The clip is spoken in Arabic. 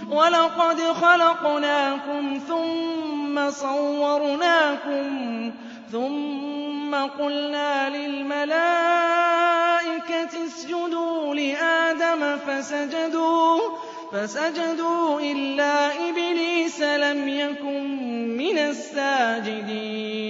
وَلَقَدْ خَلَقْنَاكُمْ ثُمَّ صَوَّرْنَاكُمْ ثُمَّ قُلْنَا لِلْمَلَائِكَةِ اسْجُدُوا لِآدَمَ فَسَجَدُوا إِلَّا إِبْلِيسَ لَمْ يَكُن مِّنَ السَّاجِدِينَ